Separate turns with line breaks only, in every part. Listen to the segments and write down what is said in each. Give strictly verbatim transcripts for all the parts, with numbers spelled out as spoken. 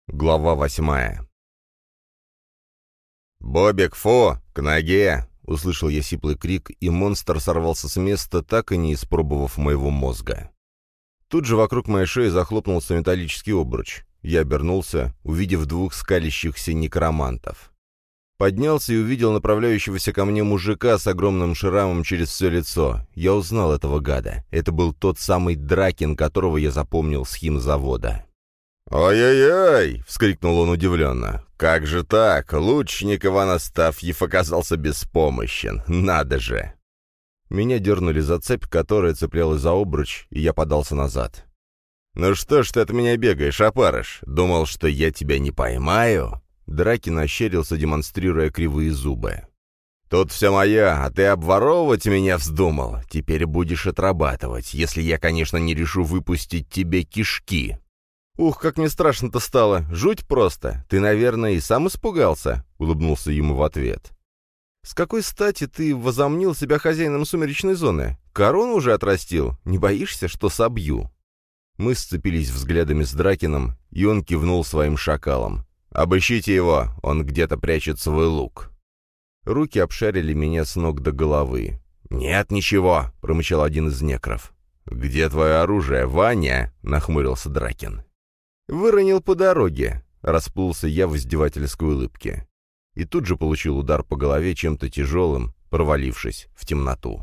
Глава восьмая. «Бобик, фу! К ноге!» — услышал я сиплый крик, и монстр сорвался с места, так и не испробовав моего мозга. Тут же вокруг моей шеи захлопнулся металлический обруч. Я обернулся, увидев двух скалящихся некромантов. Поднялся и увидел направляющегося ко мне мужика с огромным шрамом через все лицо. Я узнал этого гада. Это был тот самый Дракин, которого я запомнил с химзавода. «Ой-ой-ой!» — вскрикнул он удивленно. «Как же так? Лучник Иван Астафьев оказался беспомощен. Надо же!» Меня дернули за цепь, которая цеплялась за обруч, и я подался назад. «Ну что ж ты от меня бегаешь, опарыш? Думал, что я тебя не поймаю?» Дракин ощерился, демонстрируя кривые зубы. «Тут все моя, а ты обворовывать меня вздумал. Теперь будешь отрабатывать, если я, конечно, не решу выпустить тебе кишки». «Ух, как мне страшно-то стало! Жуть просто! Ты, наверное, и сам испугался?» — улыбнулся ему в ответ. «С какой стати ты возомнил себя хозяином сумеречной зоны? Корону уже отрастил? Не боишься, что собью?» Мы сцепились взглядами с Дракином, и он кивнул своим шакалом. «Обыщите его, он где-то прячет свой лук». Руки обшарили меня с ног до головы. «Нет ничего», — промычал один из некров. «Где твое оружие, Ваня?» — нахмурился Дракин. «Выронил по дороге», — расплылся я в издевательской улыбке. И тут же получил удар по голове чем-то тяжелым, провалившись в темноту.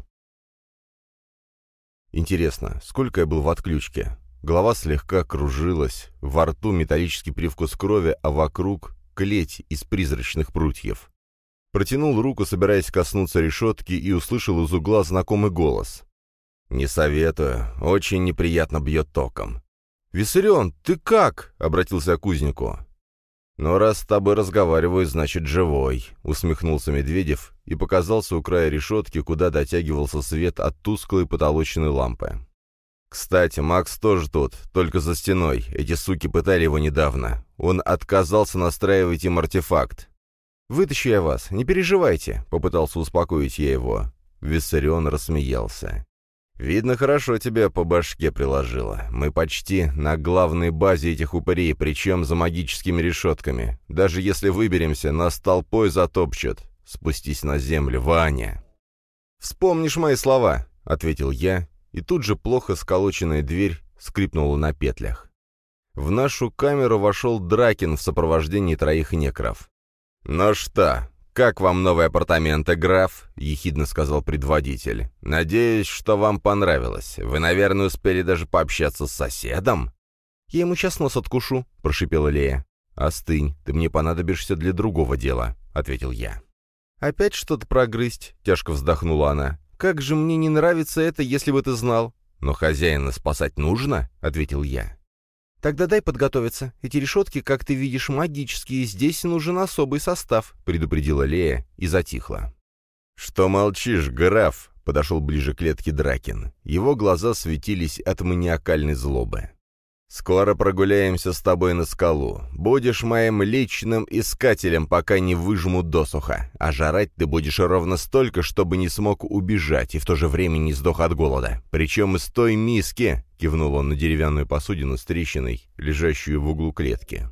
Интересно, сколько я был в отключке? Голова слегка кружилась, во рту металлический привкус крови, а вокруг — клеть из призрачных прутьев. Протянул руку, собираясь коснуться решетки, и услышал из угла знакомый голос. «Не советую, очень неприятно бьет током». «Виссарион, ты как?» — обратился я к узнику. «Ну, раз с тобой разговариваю, значит, живой», — усмехнулся Медведев и показался у края решетки, куда дотягивался свет от тусклой потолочной лампы. «Кстати, Макс тоже тут, только за стеной. Эти суки пытали его недавно. Он отказался настраивать им артефакт». «Вытащу я вас, не переживайте», — попытался успокоить я его. Виссарион рассмеялся. «Видно, хорошо тебя по башке приложило. Мы почти на главной базе этих упырей, причем за магическими решетками. Даже если выберемся, нас толпой затопчут. Спустись на землю, Ваня». «Вспомнишь мои слова», — ответил я, и тут же плохо сколоченная дверь скрипнула на петлях. В нашу камеру вошел Дракин в сопровождении троих некров. «Ну что, как вам новые апартаменты, граф?» — ехидно сказал предводитель. «Надеюсь, что вам понравилось. Вы, наверное, успели даже пообщаться с соседом?» «Я ему сейчас нос откушу», — прошипела Лея. «Остынь, ты мне понадобишься для другого дела», — ответил я. «Опять что-то прогрызть?» — тяжко вздохнула она. «Как же мне не нравится это, если бы ты знал». «Но хозяина спасать нужно», — ответил я. «Тогда дай подготовиться. Эти решетки, как ты видишь, магические. Здесь нужен особый состав», — предупредила Лея и затихла. «Что молчишь, граф?» — подошел ближе к клетке Дракин. Его глаза светились от маниакальной злобы. «Скоро прогуляемся с тобой на скалу. Будешь моим личным искателем, пока не выжму досуха. А жрать ты будешь ровно столько, чтобы не смог убежать и в то же время не сдох от голода. Причем из той миски», — кивнул он на деревянную посудину с трещиной, лежащую в углу клетки.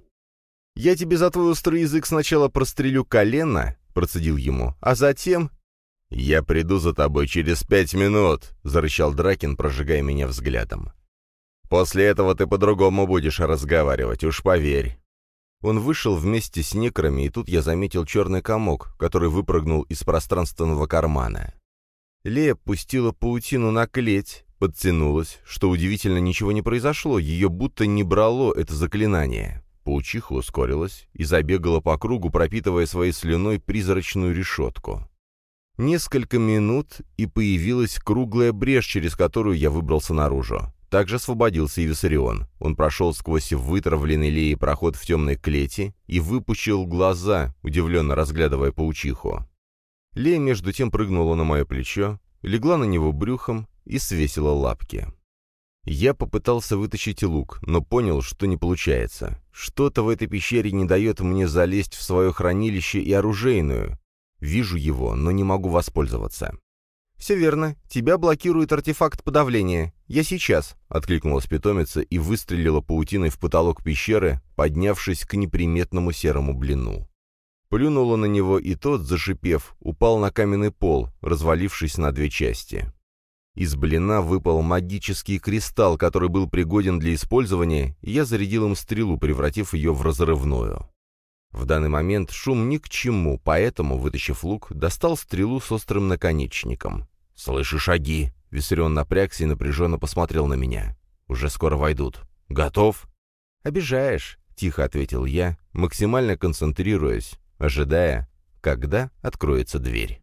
«Я тебе за твой острый язык сначала прострелю колено», — процедил ему, — «а затем...» «Я приду за тобой через пять минут», — зарычал Дракин, прожигая меня взглядом. «После этого ты по-другому будешь разговаривать, уж поверь». Он вышел вместе с некрами, и тут я заметил черный комок, который выпрыгнул из пространственного кармана. Лея пустила паутину на клеть, подтянулась, что удивительно, ничего не произошло, ее будто не брало это заклинание. Паучиха ускорилась и забегала по кругу, пропитывая своей слюной призрачную решетку. Несколько минут, и появилась круглая брешь, через которую я выбрался наружу. Также освободился и Виссарион. Он прошел сквозь вытравленный Леей проход в темной клети и выпучил глаза, удивленно разглядывая паучиху. Лея между тем прыгнула на мое плечо, легла на него брюхом и свесила лапки. Я попытался вытащить лук, но понял, что не получается. Что-то в этой пещере не дает мне залезть в свое хранилище и оружейную. Вижу его, но не могу воспользоваться.
«Все верно. Тебя блокирует артефакт подавления. Я сейчас», — откликнулась питомица и выстрелила паутиной в потолок пещеры, поднявшись к неприметному серому блину. Плюнула на него, и тот, зашипев, упал на каменный пол, развалившись на две части. Из блина выпал магический кристалл, который был пригоден для использования, и я зарядил им стрелу, превратив ее в разрывную. В данный момент шум ни к чему, поэтому, вытащив лук, достал стрелу с острым наконечником. «Слышу шаги!» — Виссарион напрягся и напряженно посмотрел на меня. «Уже скоро войдут. Готов?» «Обижаешь», — тихо ответил я, максимально концентрируясь, ожидая, когда откроется дверь.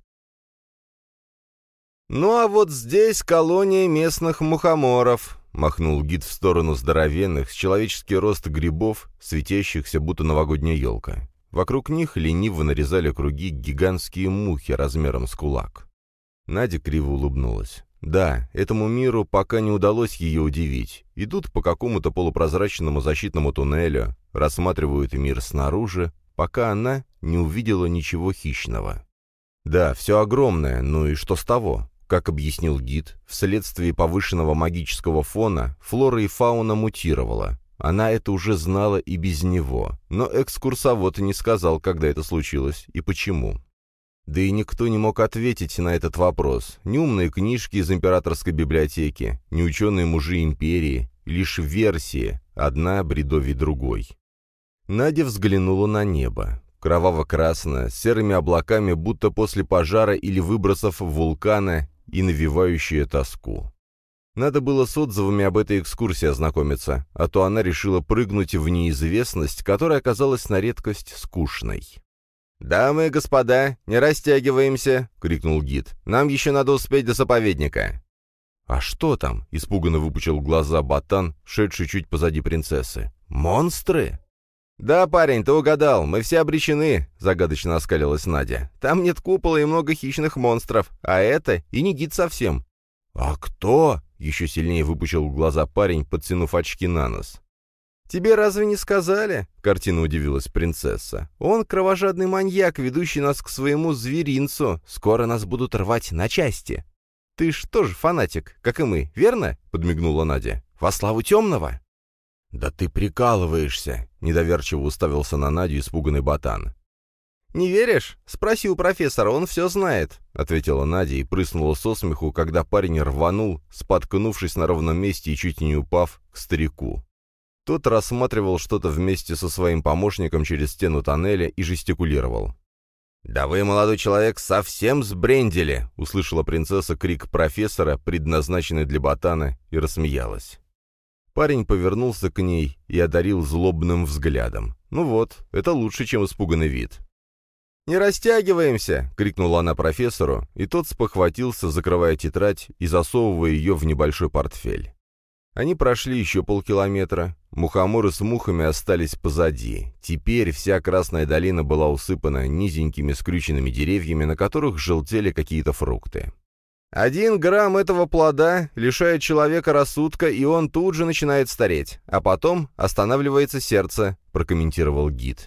«Ну а вот здесь колония местных мухоморов», — махнул гид в сторону здоровенных, с человеческий рост грибов, светящихся, будто новогодняя елка. Вокруг них лениво нарезали круги гигантские мухи размером с кулак. Надя криво улыбнулась. Да, этому миру пока не удалось ее удивить. Идут по какому-то полупрозрачному защитному туннелю, рассматривают мир снаружи, пока она не увидела ничего хищного. Да, все огромное, ну и что с того? Как объяснил гид, вследствие повышенного магического фона флора и фауна мутировала. Она это уже знала и без него, но экскурсовод не сказал, когда это случилось и почему. Да и никто не мог ответить на этот вопрос. Ни умные книжки из императорской библиотеки, ни ученые мужи империи, лишь версии, одна бредовей другой. Надя взглянула на небо. Кроваво-красное, с серыми облаками, будто после пожара или выбросов вулкана, и навевающая тоску. Надо было с отзывами об этой экскурсии ознакомиться, а то она решила прыгнуть в неизвестность, которая оказалась на редкость скучной. «Дамы и господа, не растягиваемся!» — крикнул гид. «Нам еще надо успеть до заповедника!» «А что там?» — испуганно выпучил глаза ботан, шедший чуть позади принцессы. «Монстры?» «Да, парень, ты угадал, мы все обречены», — загадочно оскалилась Надя. «Там нет купола и много хищных монстров, а это и не гид совсем». «А кто?» — еще сильнее выпучил глаза парень, подтянув очки на нос. «Тебе разве не сказали?» — картинно удивилась принцесса. «Он кровожадный маньяк, ведущий нас к своему зверинцу. Скоро нас будут рвать на части». «Ты ж тоже фанатик, как и мы, верно?» — подмигнула Надя. «Во славу темного?» «Да ты прикалываешься!» — недоверчиво уставился на Надю испуганный ботан. «Не веришь? Спроси у профессора, он все знает», — ответила Надя и прыснула со смеху, когда парень рванул, споткнувшись на ровном месте и чуть не упав, к старику. Тот рассматривал что-то вместе со своим помощником через стену тоннеля и жестикулировал. «Да вы, молодой человек, совсем сбрендили!» — услышала принцесса крик профессора, предназначенный для ботана, и рассмеялась. Парень повернулся к ней и одарил злобным взглядом. «Ну вот, это лучше, чем испуганный вид». «Не растягиваемся!» — крикнула она профессору, и тот спохватился, закрывая тетрадь и засовывая ее в небольшой портфель. Они прошли еще полкилометра. Мухоморы с мухами остались позади. Теперь вся Красная долина была усыпана низенькими скрюченными деревьями, на которых желтели какие-то фрукты. «Один грамм этого плода лишает человека рассудка, и он тут же начинает стареть, а потом останавливается сердце», — прокомментировал гид.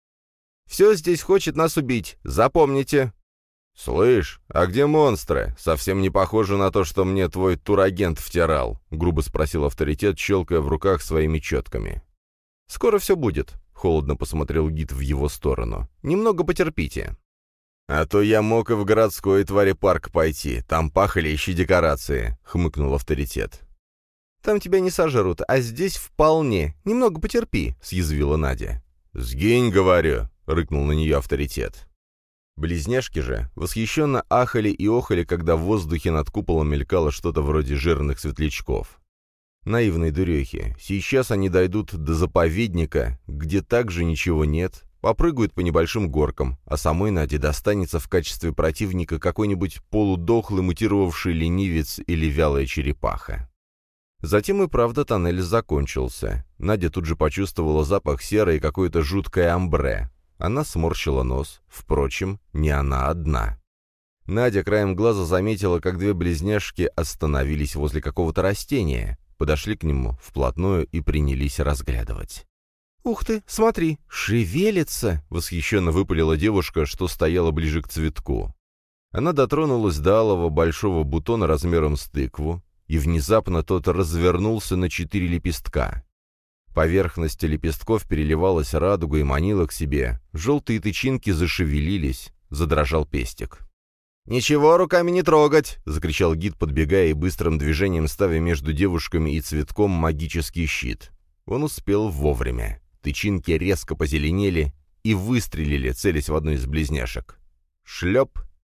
«Все здесь хочет нас убить, запомните». «Слышь, а где монстры? Совсем не похоже на то, что мне твой турагент втирал», — грубо спросил авторитет, щелкая в руках своими четками. «Скоро все будет», — холодно посмотрел гид в его сторону. «Немного потерпите». «А то я мог и в городской твари парк пойти, там пахлящие декорации», — хмыкнул авторитет. «Там тебя не сожрут, а здесь вполне. Немного потерпи», — съязвила Надя. «Сгинь, говорю», — рыкнул на нее авторитет. Близняшки же восхищенно ахали и охали, когда в воздухе над куполом мелькало что-то вроде жирных светлячков. Наивные дурехи. Сейчас они дойдут до заповедника, где также ничего нет, попрыгают по небольшим горкам, а самой Наде достанется в качестве противника какой-нибудь полудохлый мутировавший ленивец или вялая черепаха. Затем и правда тоннель закончился. Надя тут же почувствовала запах серы и какое-то жуткое амбре. Она сморщила нос. Впрочем, не она одна. Надя краем глаза заметила, как две близняшки остановились возле какого-то растения, подошли к нему вплотную и принялись разглядывать. «Ух ты, смотри, шевелится!» — восхищенно выпалила девушка, что стояла ближе к цветку.
Она дотронулась до алого большого бутона размером с тыкву, и внезапно тот развернулся на четыре лепестка. Поверхность лепестков переливалась радугой и манила к себе. Желтые тычинки зашевелились, задрожал пестик. «Ничего руками не трогать!» — закричал гид, подбегая и быстрым движением ставя между девушками и цветком магический щит. Он успел вовремя. Тычинки резко позеленели и выстрелили, целясь в одну из близняшек. Шлеп!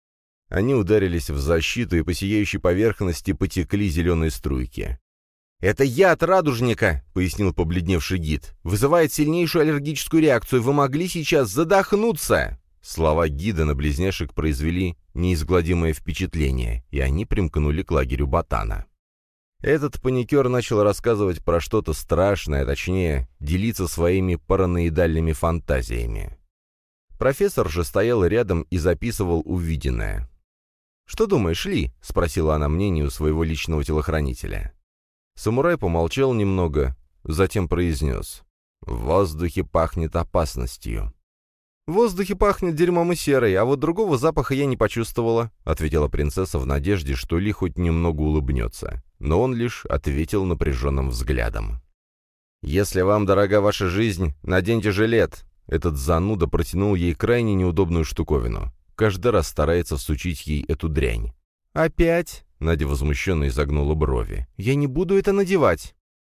Они ударились в защиту, и по сияющей поверхности потекли зеленые струйки. «Это яд радужника», — пояснил побледневший гид. «Вызывает сильнейшую аллергическую реакцию. Вы могли сейчас задохнуться!» Слова гида на близняшек произвели неизгладимое впечатление, и они примкнули к лагерю Ботана. Этот паникер начал рассказывать про что-то страшное, а точнее, делиться своими параноидальными фантазиями. Профессор же стоял рядом и записывал увиденное. «Что думаешь, Ли?» — спросила она мнение у своего личного телохранителя. Самурай помолчал немного, затем произнес: «В воздухе пахнет опасностью». «В воздухе пахнет дерьмом и серой, а вот другого запаха я не почувствовала», — ответила принцесса в надежде, что Ли хоть немного улыбнется. Но он лишь ответил напряженным взглядом. «Если вам дорога ваша жизнь, наденьте жилет». Этот зануда протянул ей крайне неудобную штуковину. Каждый раз старается всучить ей эту дрянь. «Опять?» — Надя возмущенно изогнула брови. «Я не буду это надевать».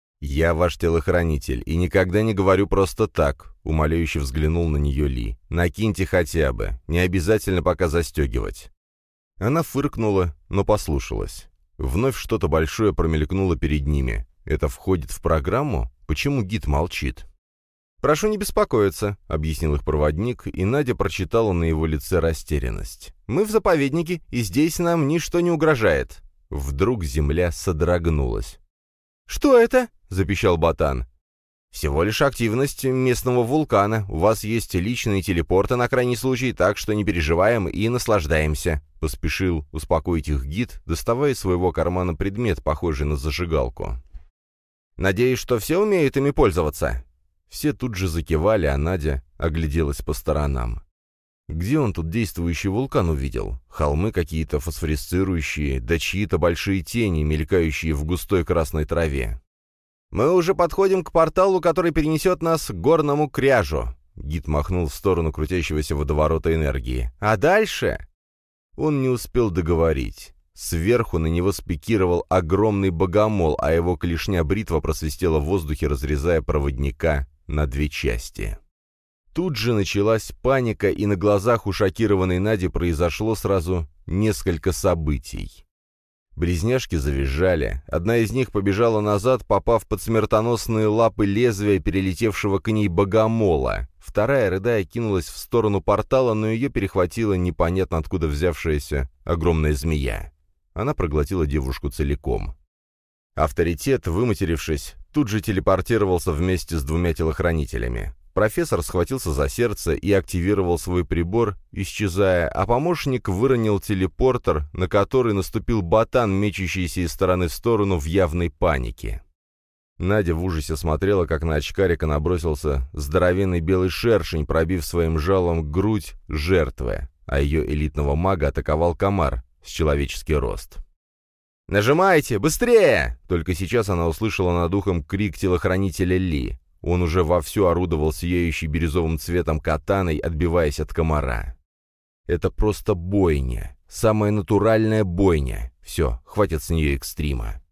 «Я ваш телохранитель, и никогда не говорю просто так», — умоляюще взглянул на нее Ли. «Накиньте хотя бы, не обязательно пока застегивать». Она фыркнула, но послушалась. Вновь что-то большое промелькнуло перед ними. Это входит в программу? Почему гид молчит? «Прошу не беспокоиться», — объяснил их проводник, и Надя прочитала на его лице растерянность. «Мы в заповеднике, и здесь нам ничто не угрожает». Вдруг земля содрогнулась. «Что это?» — запищал Ботан. «Всего лишь активность местного вулкана. У вас есть личные телепорты на крайний случай, так что не переживаем и наслаждаемся», — поспешил успокоить их гид, доставая из своего кармана предмет, похожий на зажигалку. «Надеюсь, что все умеют ими пользоваться?» Все тут же закивали, а Надя огляделась по сторонам. Где он тут действующий вулкан увидел? Холмы какие-то фосфорисцирующие, да чьи-то большие тени, мелькающие в густой красной траве. «Мы уже подходим к порталу, который перенесет нас к горному кряжу», — гид махнул в сторону крутящегося водоворота энергии. «А дальше...» Он не успел договорить. Сверху на него спикировал огромный богомол, а его клешня-бритва просвистела в воздухе, разрезая проводника на две части. Тут же началась паника, и на глазах у шокированной Нади произошло сразу несколько событий. Близняшки завизжали. Одна из них побежала назад, попав под смертоносные лапы лезвия перелетевшего к ней богомола. Вторая, рыдая, кинулась в сторону портала, но ее перехватила непонятно откуда взявшаяся огромная змея. Она проглотила девушку целиком. Авторитет, выматерившись, тут же телепортировался вместе с двумя телохранителями. Профессор схватился за сердце и активировал свой прибор, исчезая, а помощник выронил телепортер, на который наступил Ботан, мечущийся из стороны в сторону в явной панике. Надя в ужасе смотрела, как на очкарика набросился здоровенный белый шершень, пробив своим жалом грудь жертвы, а ее элитного мага атаковал комар с человеческий рост. «Нажимайте! Быстрее!» Только сейчас она услышала над ухом крик телохранителя Ли. Он уже вовсю орудовал сияющей бирюзовым цветом катаной, отбиваясь от комара. Это просто бойня. Самая натуральная бойня. Все, хватит с нее экстрима.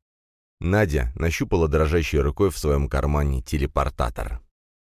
Надя нащупала дрожащей рукой в своем кармане телепортатор.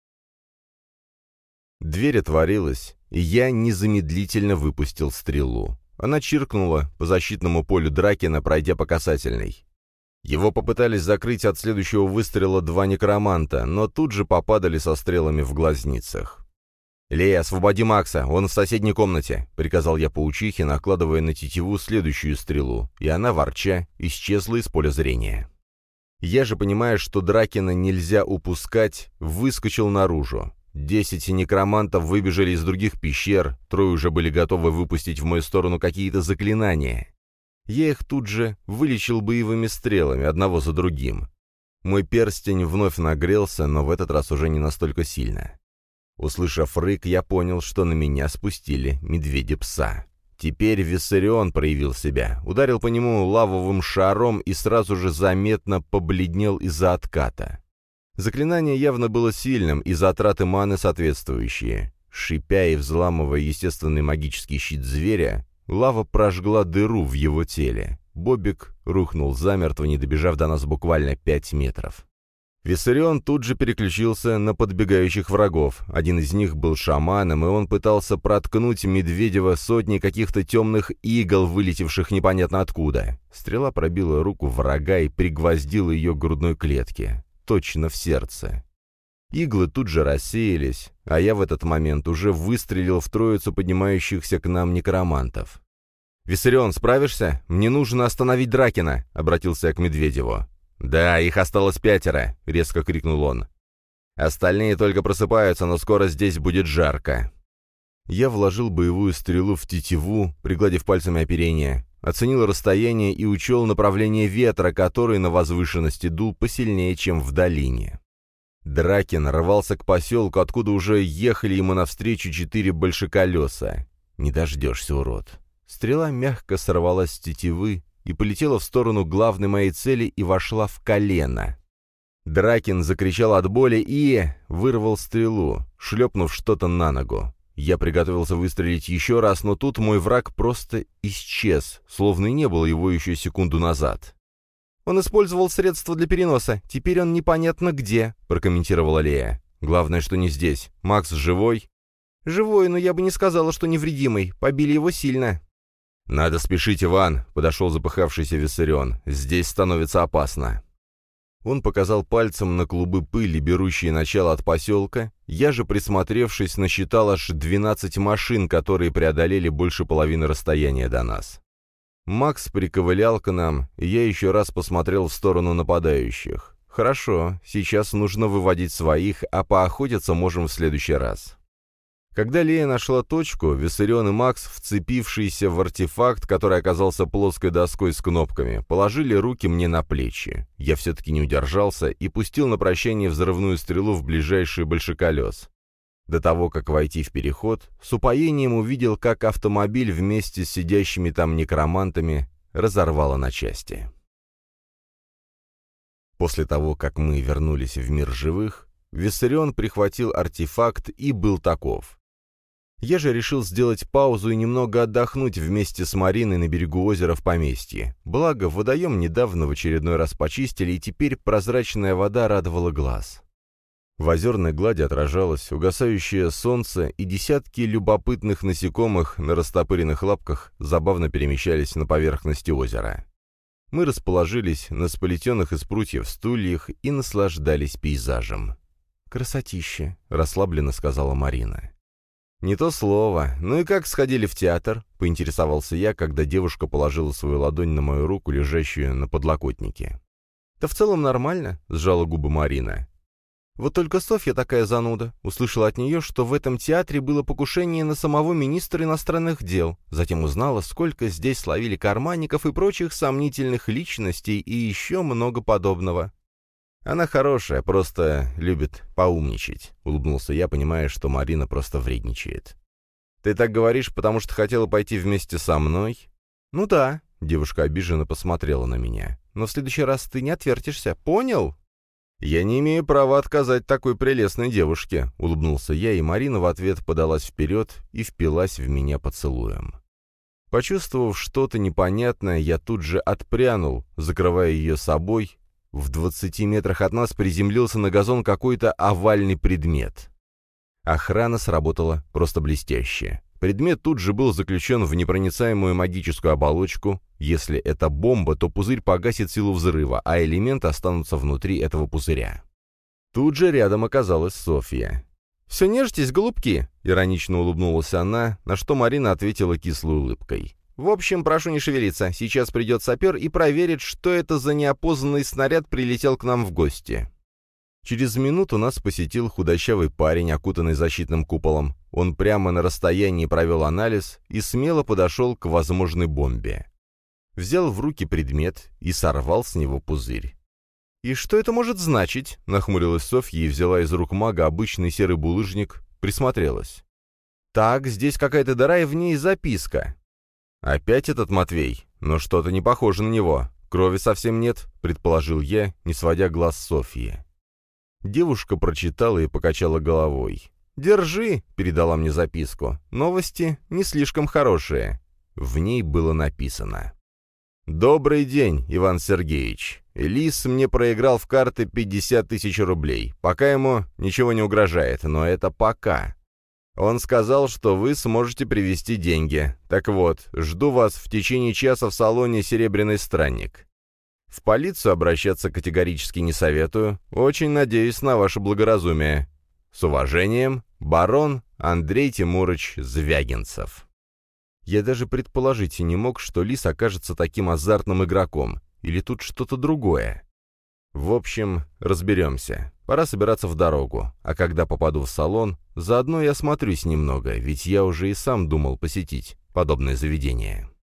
Дверь отворилась, и я незамедлительно выпустил стрелу. Она чиркнула по защитному полю Дракена, пройдя по касательной. Его попытались закрыть от следующего выстрела два некроманта, но тут же попадали со стрелами в глазницах. «Лея, освободи Макса, он в соседней комнате», — приказал я паучихе, накладывая на тетиву следующую стрелу, и она, ворча, исчезла из поля зрения. Я же, понимая, что Дракена нельзя упускать, выскочил наружу. Десять некромантов выбежали из других пещер, трое уже были готовы выпустить в мою сторону какие-то заклинания. Я их тут же вылечил боевыми стрелами, одного за другим. Мой перстень вновь нагрелся, но в этот раз уже не настолько сильно. Услышав рык, я понял, что на меня спустили медведя-пса.
Теперь Виссарион проявил себя, ударил по нему лавовым шаром и сразу же заметно побледнел из-за отката. Заклинание явно было сильным, и затраты маны соответствующие. Шипя и взламывая естественный магический щит зверя, лава прожгла дыру в его теле. Бобик рухнул замертво, не добежав до нас буквально пять метров. Виссарион тут же переключился на подбегающих врагов. Один из них был шаманом, и он пытался проткнуть Медведева сотни каких-то темных игл, вылетевших непонятно откуда. Стрела пробила руку врага и пригвоздила ее к грудной клетке, точно в сердце. Иглы тут же рассеялись, а я в этот момент уже выстрелил в троицу поднимающихся к нам некромантов. «Виссарион, справишься? Мне нужно остановить Дракина», — обратился я к Медведеву. «Да, их осталось пятеро», — резко крикнул он. «Остальные только просыпаются, но скоро здесь будет жарко». Я вложил боевую стрелу в тетиву, пригладив пальцами оперение, оценил расстояние и учел направление ветра, который на возвышенности дул посильнее, чем в долине. Дракин рвался к поселку, откуда уже ехали ему навстречу четыре большеколеса. «Не дождешься, урод». Стрела мягко сорвалась с тетивы и полетела в сторону главной моей цели и вошла в колено. Дракин закричал от боли и вырвал стрелу, шлепнув что-то на ногу. Я приготовился выстрелить еще раз, но тут мой враг просто исчез, словно и не было его еще секунду назад. «Он использовал средства для переноса, теперь он непонятно где», — прокомментировала Лея. «Главное, что не здесь. Макс живой?» «Живой, но я бы не сказала, что невредимый. Побили его сильно». «Надо спешить, Иван», — подошел запыхавшийся Виссарион. «Здесь становится опасно». Он показал пальцем на клубы пыли, берущие начало от поселка. Я же, присмотревшись, насчитал аж двенадцать машин, которые преодолели больше половины расстояния до нас. Макс приковылял к нам, и я еще раз посмотрел в сторону нападающих. «Хорошо, сейчас нужно выводить своих, а поохотиться можем в следующий раз». Когда Лея нашла точку, Виссарион и Макс, вцепившиеся в артефакт, который оказался плоской доской с кнопками, положили руки мне на плечи. Я все-таки не удержался и пустил на прощание взрывную стрелу в ближайший большеколес. До того, как войти в переход, с упоением увидел, как автомобиль вместе с сидящими там некромантами разорвало на части. После того, как мы вернулись в мир живых, Виссарион прихватил артефакт и был таков. Я же решил сделать паузу и немного отдохнуть вместе с Мариной на берегу озера в поместье. Благо, водоем недавно в очередной раз почистили, и теперь прозрачная вода радовала глаз. В озерной глади отражалось угасающее солнце, и десятки любопытных насекомых на растопыренных лапках забавно перемещались на поверхности озера. Мы расположились на сплетенных из прутьев стульях и наслаждались пейзажем. «Красотища», — расслабленно сказала Марина. «Не то слово. Ну и как сходили в театр?» — поинтересовался я, когда девушка положила свою ладонь на мою руку, лежащую на подлокотнике. «Да в целом нормально», — сжала губы Марина. «Вот только Софья такая зануда. Услышала от нее, что в этом театре было покушение на самого министра иностранных дел. Затем узнала, сколько здесь словили карманников и прочих сомнительных личностей и еще много подобного». «Она хорошая, просто любит поумничать», — улыбнулся я, понимая, что Марина просто вредничает. «Ты так говоришь, потому что хотела пойти вместе со мной?» «Ну да», — девушка обиженно посмотрела на меня. «Но в следующий раз ты не отвертишься, понял?» «Я не имею права отказать такой прелестной девушке», — улыбнулся я, и Марина в ответ подалась вперед и впилась в меня поцелуем. Почувствовав что-то непонятное, я тут же отпрянул, закрывая ее собой. В двадцати метрах от нас приземлился на газон какой-то овальный предмет. Охрана сработала просто блестяще. Предмет тут же был заключен в непроницаемую магическую оболочку. Если это бомба, то пузырь погасит силу взрыва, а элементы останутся внутри этого пузыря. Тут же рядом оказалась Софья. «Все нежитесь, голубки!» — иронично улыбнулась она, на что Марина ответила кислой улыбкой. «В общем, прошу не шевелиться. Сейчас придет сапер и проверит, что это за неопознанный снаряд прилетел к нам в гости». Через минуту нас посетил худощавый парень, окутанный защитным куполом. Он прямо на расстоянии провел анализ и смело подошел к возможной бомбе. Взял в руки предмет и сорвал с него пузырь. «И что это может значить?» — нахмурилась Софья и взяла из рук мага обычный серый булыжник, присмотрелась. «Так, здесь какая-то дыра, и в ней записка».
«Опять этот Матвей? Но что-то не похоже на него. Крови совсем нет», — предположил я, не сводя глаз с Софьи. Девушка прочитала и покачала головой. «Держи», — передала мне записку. «Новости не слишком хорошие». В ней было написано: «Добрый день, Иван Сергеевич. Лис мне проиграл в карты пятьдесят тысяч рублей. Пока ему ничего не угрожает, но это пока. Он сказал, что вы сможете привезти деньги. Так вот, жду вас в течение часа в салоне «Серебряный странник». В полицию обращаться категорически не советую. Очень надеюсь на ваше благоразумие. С уважением, барон Андрей Тимурович Звягинцев». Я даже предположить и не мог, что Лис окажется таким азартным игроком. Или тут что-то другое. В общем, разберемся. Пора собираться в дорогу. А когда попаду в салон, заодно и осмотрюсь немного, ведь я уже и сам думал посетить подобное заведение.